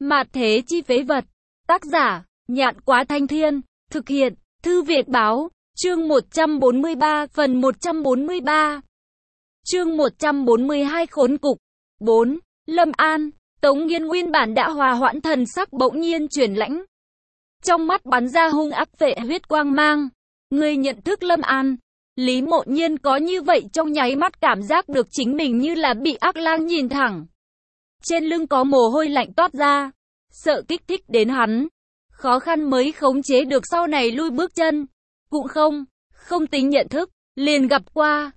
Mạt thế chi phế vật. Tác giả, Nhạn Quá Thanh Thiên. Thực hiện, Thư Việt Báo. Chương 143, phần 143. Chương 142 khốn cục. 4. Lâm An. Tống Nghiên nguyên bản đã hòa hoãn thần sắc bỗng nhiên chuyển lãnh. Trong mắt bắn ra hung ác phệ huyết quang mang. Người nhận thức Lâm An. Lý Mộ Nhiên có như vậy trong nháy mắt cảm giác được chính mình như là bị ác lang nhìn thẳng. Trên lưng có mồ hôi lạnh toát ra. Sợ kích thích đến hắn. Khó khăn mới khống chế được sau này lui bước chân. Cũng không tính nhận thức. Liền gặp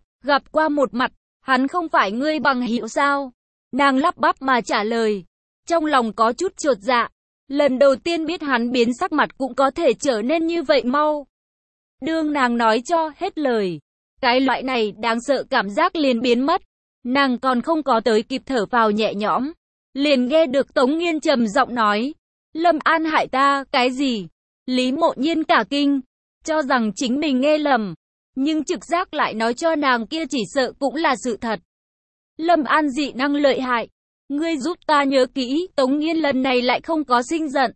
qua một mặt. Hắn không phải ngươi bằng hữu sao? Nàng lắp bắp mà trả lời. Trong lòng có chút chột dạ. Lần đầu tiên biết hắn biến sắc mặt cũng có thể trở nên như vậy mau. Đương nàng nói cho hết lời. Cái loại này đáng sợ cảm giác liền biến mất. Nàng còn không có tới kịp thở vào nhẹ nhõm. Liền nghe được Tống Nghiên trầm giọng nói. Lâm An hại ta, cái gì? Lý Mộ Nhiên cả kinh. Cho rằng chính mình nghe lầm. Nhưng trực giác lại nói cho nàng kia chỉ sợ cũng là sự thật. Lâm An dị năng lợi hại. Ngươi giúp ta nhớ kỹ. Tống Nghiên lần này lại không có sinh giận.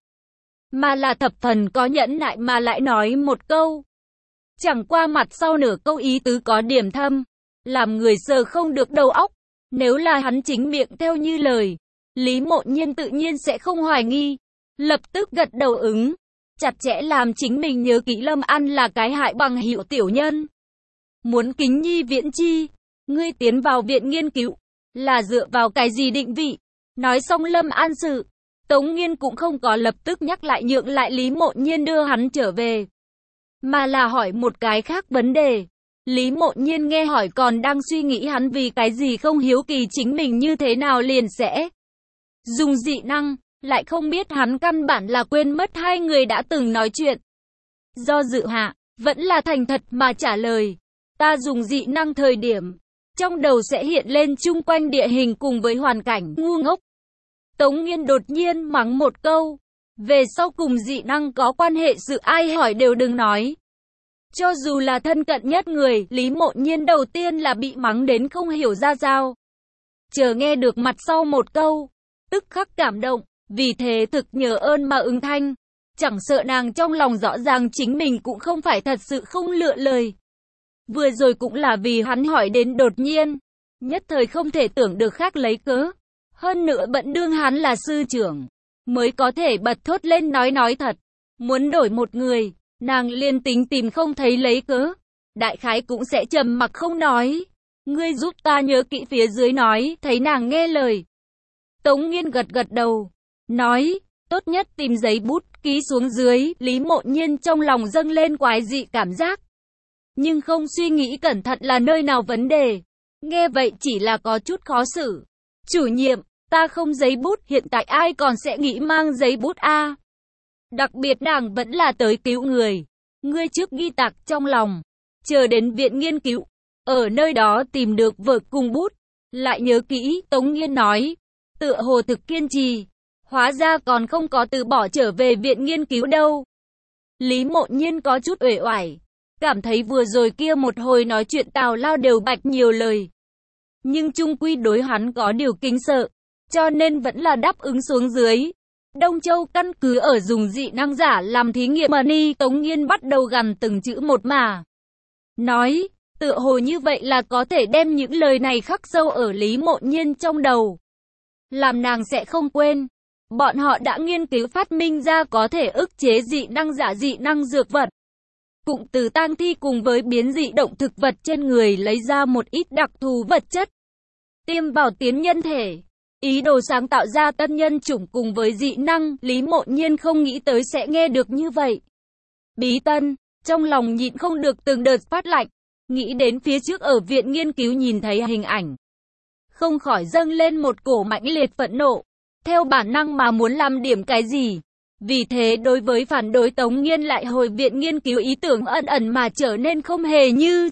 Mà là thập phần có nhẫn nại mà lại nói một câu. Chẳng qua mặt sau nửa câu ý tứ có điểm thâm. Làm người sờ không được đầu óc. Nếu là hắn chính miệng theo như lời. Lý Mộ Nhiên tự nhiên sẽ không hoài nghi. Lập tức gật đầu ứng. Chặt chẽ làm chính mình nhớ kỹ Lâm An là cái hại bằng hữu tiểu nhân. Muốn kính nhi viễn chi. Ngươi tiến vào viện nghiên cứu. Là dựa vào cái gì định vị. Nói xong Lâm An sự. Tống Nghiên cũng không có lập tức nhắc lại nhượng lại Lý Mộ Nhiên đưa hắn trở về. Mà là hỏi một cái khác vấn đề. Lý Mộ Nhiên nghe hỏi còn đang suy nghĩ hắn vì cái gì không hiếu kỳ chính mình như thế nào liền sẽ dùng dị năng, lại không biết hắn căn bản là quên mất hai người đã từng nói chuyện. Do dự hạ, vẫn là thành thật mà trả lời. Ta dùng dị năng thời điểm, trong đầu sẽ hiện lên chung quanh địa hình cùng với hoàn cảnh ngu ngốc. Tống Nghiên đột nhiên mắng một câu. Về sau cùng dị năng có quan hệ sự ai hỏi đều đừng nói. Cho dù là thân cận nhất người, Lý Mộ Nhiên đầu tiên là bị mắng đến không hiểu ra sao. Chờ nghe được mặt sau một câu, tức khắc cảm động, vì thế thực nhờ ơn mà ứng thanh. Chẳng sợ nàng trong lòng rõ ràng chính mình cũng không phải thật sự không lựa lời. Vừa rồi cũng là vì hắn hỏi đến đột nhiên, nhất thời không thể tưởng được khác lấy cớ. Hơn nữa bận đương hắn là sư trưởng, mới có thể bật thốt lên nói thật. Muốn đổi một người, nàng liên tính tìm không thấy lấy cớ. Đại khái cũng sẽ trầm mặc không nói. Ngươi giúp ta nhớ kỹ phía dưới nói, thấy nàng nghe lời. Tống Nghiên gật đầu, nói, tốt nhất tìm giấy bút, ký xuống dưới. Lý Mộ Nhiên trong lòng dâng lên quái dị cảm giác. Nhưng không suy nghĩ cẩn thận là nơi nào vấn đề. Nghe vậy chỉ là có chút khó xử. Chủ nhiệm, ta không giấy bút, hiện tại ai còn sẽ nghĩ mang giấy bút a? Đặc biệt nàng vẫn là tới cứu người. Ngươi trước ghi tạc trong lòng. Chờ đến viện nghiên cứu. Ở nơi đó tìm được vở cùng bút. Lại nhớ kỹ, Tống Nghiên nói. Tựa hồ thực kiên trì. Hóa ra còn không có từ bỏ trở về viện nghiên cứu đâu. Lý Mộ Nhiên có chút uể oải. Cảm thấy vừa rồi kia một hồi nói chuyện tào lao đều bạch nhiều lời. Nhưng chung quy đối hắn có điều kính sợ. Cho nên vẫn là đáp ứng xuống dưới. Đông Châu căn cứ ở dùng dị năng giả làm thí nghiệm mà ni. Tống Nghiên bắt đầu gằn từng chữ một mà nói, tựa hồ như vậy là có thể đem những lời này khắc sâu ở Lý Mộ Nhiên trong đầu. Làm nàng sẽ không quên. Bọn họ đã nghiên cứu phát minh ra có thể ức chế dị năng giả dị năng dược vật. Cũng từ tang thi cùng với biến dị động thực vật trên người lấy ra một ít đặc thù vật chất. Tiêm vào tiến nhân thể. Ý đồ sáng tạo ra tân nhân chủng cùng với dị năng, Lý Mộ Nhiên không nghĩ tới sẽ nghe được như vậy. Bí tân, trong lòng nhịn không được từng đợt phát lạnh, nghĩ đến phía trước ở viện nghiên cứu nhìn thấy hình ảnh. Không khỏi dâng lên một cổ mãnh liệt phẫn nộ, theo bản năng mà muốn làm điểm cái gì. Vì thế đối với phản đối Tống Nghiên lại hồi viện nghiên cứu ý tưởng ẩn ẩn mà trở nên không hề như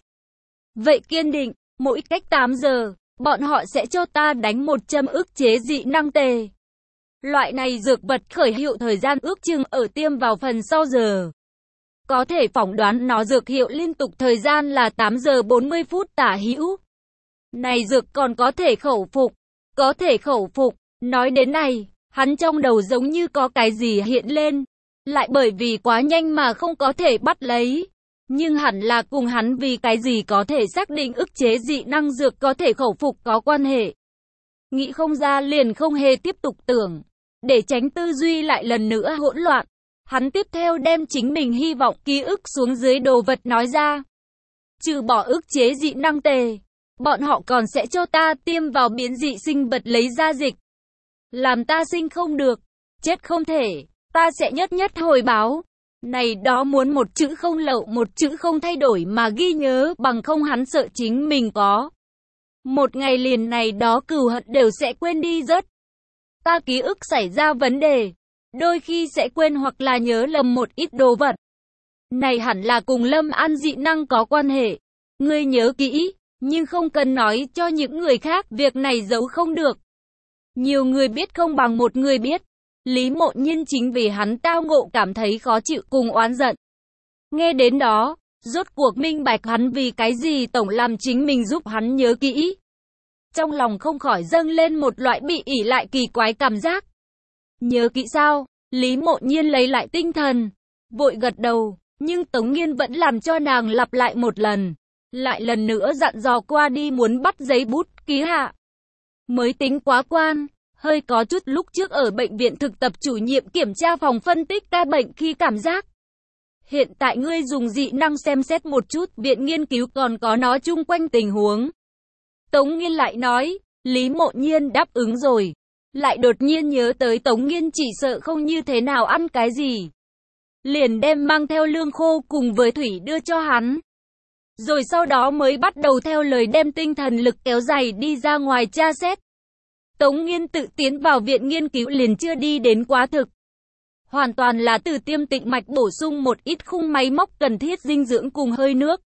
vậy kiên định, mỗi cách 8 giờ. Bọn họ sẽ cho ta đánh một châm ức chế dị năng tề. Loại này dược vật khởi hiệu thời gian ước chừng ở tiêm vào phần sau giờ. Có thể phỏng đoán nó dược hiệu liên tục thời gian là 8 giờ 40 phút tả hữu. Này dược còn có thể khẩu phục. Có thể khẩu phục. Nói đến này, Hắn trong đầu giống như có cái gì hiện lên, lại bởi vì quá nhanh mà không có thể bắt lấy. Nhưng hẳn là cùng hắn vì cái gì có thể xác định ức chế dị năng dược có thể khẩu phục có quan hệ. Nghĩ không ra liền không hề tiếp tục tưởng. Để tránh tư duy lại lần nữa hỗn loạn, hắn tiếp theo đem chính mình hy vọng ký ức xuống dưới đồ vật nói ra. Trừ bỏ ức chế dị năng tề, bọn họ còn sẽ cho ta tiêm vào biến dị sinh vật lấy ra dịch. Làm ta sinh không được, chết không thể, ta sẽ nhất nhất hồi báo. Này đó muốn một chữ không lậu một chữ không thay đổi mà ghi nhớ, bằng không hắn sợ chính mình có. Một ngày liền này đó cừu hận đều sẽ quên đi rớt. Ta ký ức xảy ra vấn đề, đôi khi sẽ quên hoặc là nhớ lầm một ít đồ vật. Này hẳn là cùng Lâm An dị năng có quan hệ. Ngươi nhớ kỹ, nhưng không cần nói cho những người khác, việc này giấu không được. Nhiều người biết không bằng một người biết. Lý Mộ Nhiên chính vì hắn tao ngộ cảm thấy khó chịu cùng oán giận. Nghe đến đó, rốt cuộc minh bạch hắn vì cái gì tổng làm chính mình giúp hắn nhớ kỹ. Trong lòng không khỏi dâng lên một loại bị ỷ lại kỳ quái cảm giác. Nhớ kỹ sao? Lý Mộ Nhiên lấy lại tinh thần, vội gật đầu, nhưng Tống Nghiên vẫn làm cho nàng lặp lại một lần. Lại lần nữa dặn dò qua đi muốn bắt giấy bút ký hạ. Mới tính quá quan. Hơi có chút lúc trước ở bệnh viện thực tập chủ nhiệm kiểm tra phòng phân tích ca bệnh khi cảm giác. Hiện tại ngươi dùng dị năng xem xét một chút viện nghiên cứu còn có nó chung quanh tình huống. Tống Nghiên lại nói, Lý Mộ Nhiên đáp ứng rồi. Lại đột nhiên nhớ tới Tống Nghiên chỉ sợ không như thế nào ăn cái gì. Liền đem mang theo lương khô cùng với thủy đưa cho hắn. Rồi sau đó mới bắt đầu theo lời đem tinh thần lực kéo dài đi ra ngoài tra xét. Tống Nghiên tự tiến vào viện nghiên cứu liền chưa đi đến quá thực. Hoàn toàn là từ tiêm tịnh mạch bổ sung một ít khung máy móc cần thiết dinh dưỡng cùng hơi nước.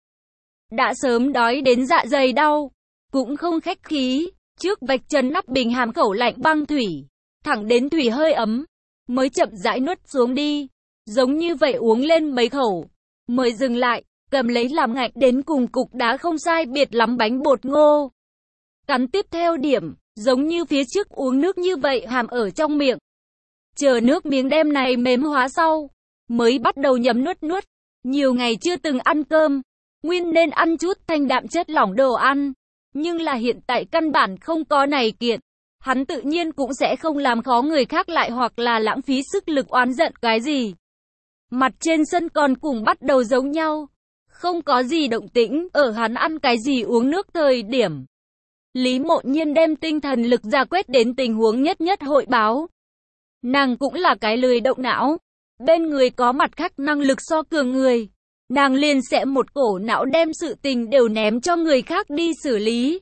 Đã sớm đói đến dạ dày đau, cũng không khách khí, trước vạch trần nắp bình hàm khẩu lạnh băng thủy, thẳng đến thủy hơi ấm, mới chậm rãi nuốt xuống đi, giống như vậy uống lên mấy khẩu, mới dừng lại, cầm lấy làm ngạnh đến cùng cục đá không sai biệt lắm bánh bột ngô. Cắn tiếp theo điểm, giống như phía trước uống nước như vậy hàm ở trong miệng. Chờ nước miếng đem này mềm hóa sau, mới bắt đầu nhấm nuốt. Nhiều ngày chưa từng ăn cơm, nguyên nên ăn chút thanh đạm chất lỏng đồ ăn. Nhưng là hiện tại căn bản không có này kiện. Hắn tự nhiên cũng sẽ không làm khó người khác lại hoặc là lãng phí sức lực oán giận cái gì. Mặt trên sân còn cùng bắt đầu giống nhau. Không có gì động tĩnh ở hắn ăn cái gì uống nước thời điểm. Lý Mộ Nhiên đem tinh thần lực ra quét đến tình huống nhất nhất hội báo. Nàng cũng là cái lười động não. Bên người có mặt khác năng lực so cường người. Nàng liền sẽ một cổ não đem sự tình đều ném cho người khác đi xử lý.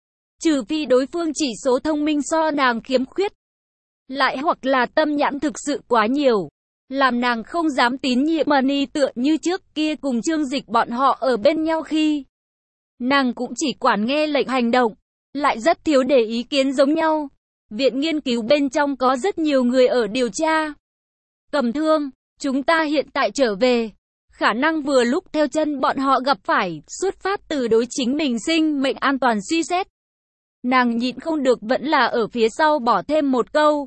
Trừ phi đối phương chỉ số thông minh so nàng khiếm khuyết. Lại hoặc là tâm nhãn thực sự quá nhiều. Làm nàng không dám tín nhiệm Money tựa như trước kia cùng Trương Dịch bọn họ ở bên nhau khi. Nàng cũng chỉ quản nghe lệnh hành động. Lại rất thiếu để ý kiến giống nhau. Viện nghiên cứu bên trong có rất nhiều người ở điều tra. Cầm thương, chúng ta hiện tại trở về. Khả năng vừa lúc theo chân bọn họ gặp phải, xuất phát từ đối chính mình sinh mệnh an toàn suy xét. Nàng nhịn không được vẫn là ở phía sau bỏ thêm một câu.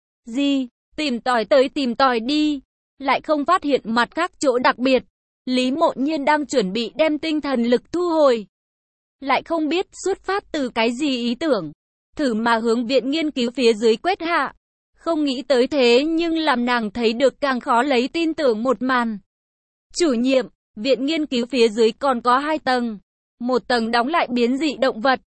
Gì, tìm tòi tới tìm tòi đi. Lại không phát hiện mặt khác chỗ đặc biệt. Lý Mộ Nhiên đang chuẩn bị đem tinh thần lực thu hồi. Lại không biết xuất phát từ cái gì ý tưởng. Thử mà hướng viện nghiên cứu phía dưới quét hạ. Không nghĩ tới thế nhưng làm nàng thấy được càng khó lấy tin tưởng một màn. Chủ nhiệm, viện nghiên cứu phía dưới còn có 2 tầng. Một tầng đóng lại biến dị động vật.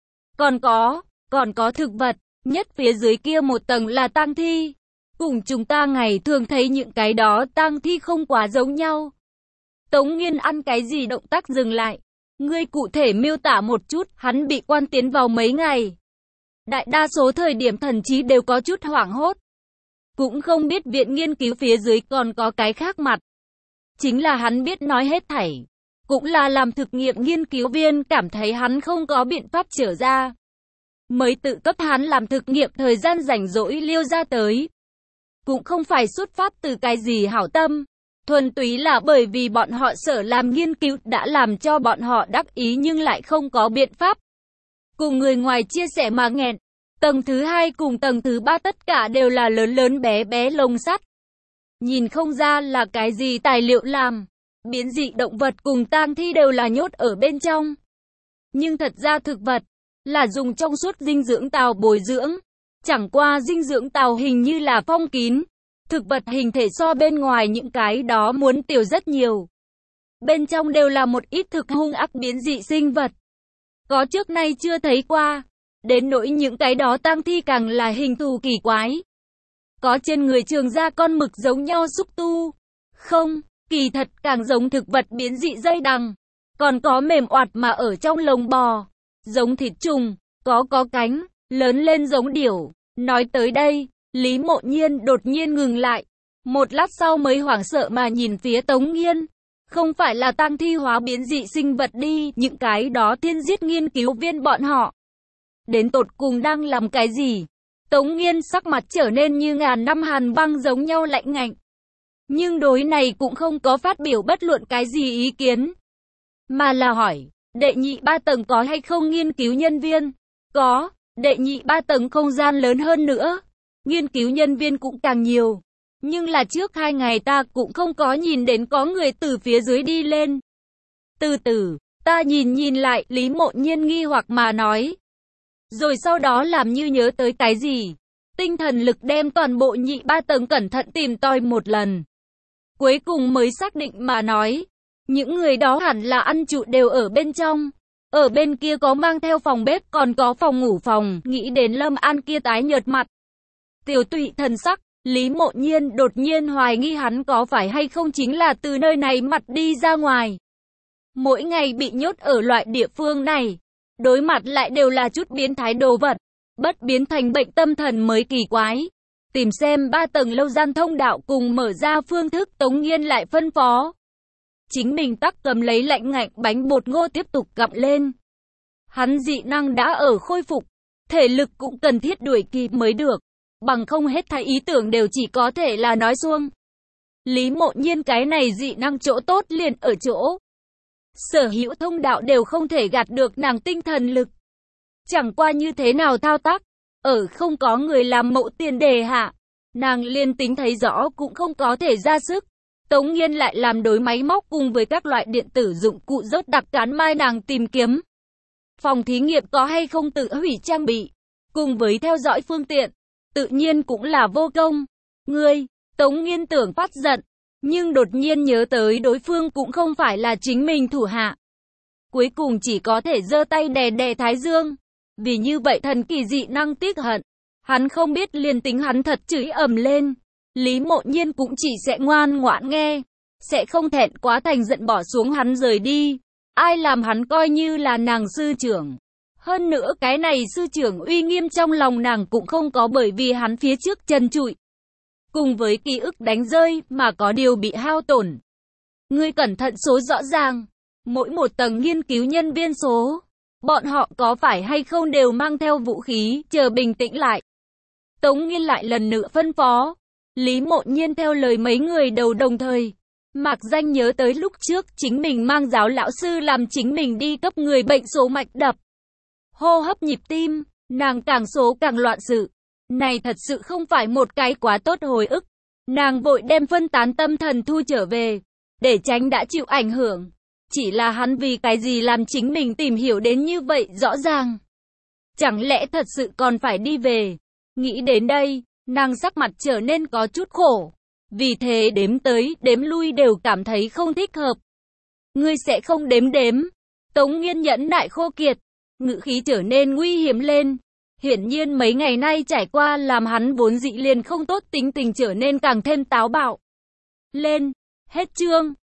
Còn có thực vật. Nhất phía dưới kia một tầng là tang thi. Cùng chúng ta ngày thường thấy những cái đó tang thi không quá giống nhau. Tống Nghiên ăn cái gì động tác dừng lại. Ngươi cụ thể miêu tả một chút, hắn bị quan tiến vào mấy ngày. Đại đa số thời điểm thần trí đều có chút hoảng hốt. Cũng không biết viện nghiên cứu phía dưới còn có cái khác mặt. Chính là hắn biết nói hết thảy. Cũng là làm thực nghiệm nghiên cứu viên cảm thấy hắn không có biện pháp trở ra. Mới tự cấp hắn làm thực nghiệm thời gian rảnh rỗi liêu ra tới. Cũng không phải xuất phát từ cái gì hảo tâm. Thuần túy là bởi vì bọn họ sở làm nghiên cứu đã làm cho bọn họ đắc ý nhưng lại không có biện pháp. Cùng người ngoài chia sẻ mà nghẹn. Tầng thứ hai cùng tầng thứ ba tất cả đều là lớn lớn bé bé lồng sắt. Nhìn không ra là cái gì tài liệu làm. Biến dị động vật cùng tang thi đều là nhốt ở bên trong. Nhưng thật ra thực vật là dùng trong suốt dinh dưỡng tàu bồi dưỡng. Chẳng qua dinh dưỡng tàu hình như là phong kín. Thực vật hình thể so bên ngoài những cái đó muốn tiểu rất nhiều. Bên trong đều là một ít thực hung ác biến dị sinh vật. Có trước nay chưa thấy qua. Đến nỗi những cái đó tang thi càng là hình thù kỳ quái. Có trên người trường ra con mực giống nhau xúc tu. Không, kỳ thật càng giống thực vật biến dị dây đằng. Còn có mềm oạt mà ở trong lồng bò. Giống thịt trùng, có cánh, lớn lên giống điểu. Nói tới đây, Lý Mộ Nhiên đột nhiên ngừng lại. Một lát sau mới hoảng sợ mà nhìn phía Tống Nghiên. Không phải là tang thi hóa biến dị sinh vật đi, những cái đó thiên giết nghiên cứu viên bọn họ. Đến tột cùng đang làm cái gì? Tống Nghiên sắc mặt trở nên như ngàn năm hàn băng giống nhau lạnh ngạnh. Nhưng đối này cũng không có phát biểu bất luận cái gì ý kiến. Mà là hỏi, đệ nhị 3 tầng có hay không nghiên cứu nhân viên? Có, đệ nhị 3 tầng không gian lớn hơn nữa. Nghiên cứu nhân viên cũng càng nhiều. Nhưng là trước 2 ngày ta cũng không có nhìn đến có người từ phía dưới đi lên. Từ từ, ta nhìn lại, Lý Mộ Nhiên nghi hoặc mà nói. Rồi sau đó làm như nhớ tới cái gì. Tinh thần lực đem toàn bộ nhị 3 tầng cẩn thận tìm tòi một lần. Cuối cùng mới xác định mà nói. Những người đó hẳn là ăn trụ đều ở bên trong. Ở bên kia có mang theo phòng bếp còn có phòng ngủ phòng. Nghĩ đến Lâm An kia tái nhợt mặt. Tiểu tụy thần sắc. Lý Mộ Nhiên đột nhiên hoài nghi hắn có phải hay không chính là từ nơi này mặt đi ra ngoài. Mỗi ngày bị nhốt ở loại địa phương này. Đối mặt lại đều là chút biến thái đồ vật. Bất biến thành bệnh tâm thần mới kỳ quái. Tìm xem 3 tầng lâu gian thông đạo cùng mở ra phương thức Tống Nghiên lại phân phó. Chính mình tắc cầm lấy lạnh ngạnh bánh bột ngô tiếp tục gặm lên. Hắn dị năng đã ở khôi phục. Thể lực cũng cần thiết đuổi kịp mới được. Bằng không hết thảy ý tưởng đều chỉ có thể là nói suông. Lý Mộ Nhiên cái này dị năng chỗ tốt liền ở chỗ. Sở hữu thông đạo đều không thể gạt được nàng tinh thần lực. Chẳng qua như thế nào thao tác. Ở không có người làm mẫu tiền đề hạ. Nàng liên tính thấy rõ cũng không có thể ra sức. Tống Nghiên lại làm đối máy móc cùng với các loại điện tử dụng cụ rốt đặc cán mai nàng tìm kiếm. Phòng thí nghiệm có hay không tự hủy trang bị. Cùng với theo dõi phương tiện. Tự nhiên cũng là vô công. Ngươi, Tống Nghiên tưởng phát giận. Nhưng đột nhiên nhớ tới đối phương cũng không phải là chính mình thủ hạ. Cuối cùng chỉ có thể giơ tay đè đè thái dương. Vì như vậy thần kỳ dị năng tiếc hận. Hắn không biết liền tính hắn thật chửi ầm lên. Lý Mộ Nhiên cũng chỉ sẽ ngoan ngoãn nghe. Sẽ không thẹn quá thành giận bỏ xuống hắn rời đi. Ai làm hắn coi như là nàng sư trưởng. Hơn nữa cái này sư trưởng uy nghiêm trong lòng nàng cũng không có bởi vì hắn phía trước trần trụi. Cùng với ký ức đánh rơi mà có điều bị hao tổn. Ngươi cẩn thận số rõ ràng. Mỗi một tầng nghiên cứu nhân viên số. Bọn họ có phải hay không đều mang theo vũ khí, chờ bình tĩnh lại. Tống Nghiên lại lần nữa phân phó. Lý Mộ Nhiên theo lời mấy người đầu đồng thời. Mạc Danh nhớ tới lúc trước chính mình mang giáo lão sư làm chính mình đi cấp người bệnh số mạch đập. Hô hấp nhịp tim, nàng càng số càng loạn sự. Này thật sự không phải một cái quá tốt hồi ức. Nàng vội đem phân tán tâm thần thu trở về, để tránh đã chịu ảnh hưởng. Chỉ là hắn vì cái gì làm chính mình tìm hiểu đến như vậy rõ ràng. Chẳng lẽ thật sự còn phải đi về? Nghĩ đến đây, nàng sắc mặt trở nên có chút khổ. Vì thế đếm tới, đếm lui đều cảm thấy không thích hợp. Ngươi sẽ không đếm. Tống Nghiên nhẫn nại khô kiệt. Ngữ khí trở nên nguy hiểm lên. Hiển nhiên mấy ngày nay trải qua làm hắn vốn dị liền không tốt tính tình trở nên càng thêm táo bạo. Lên, hết chương.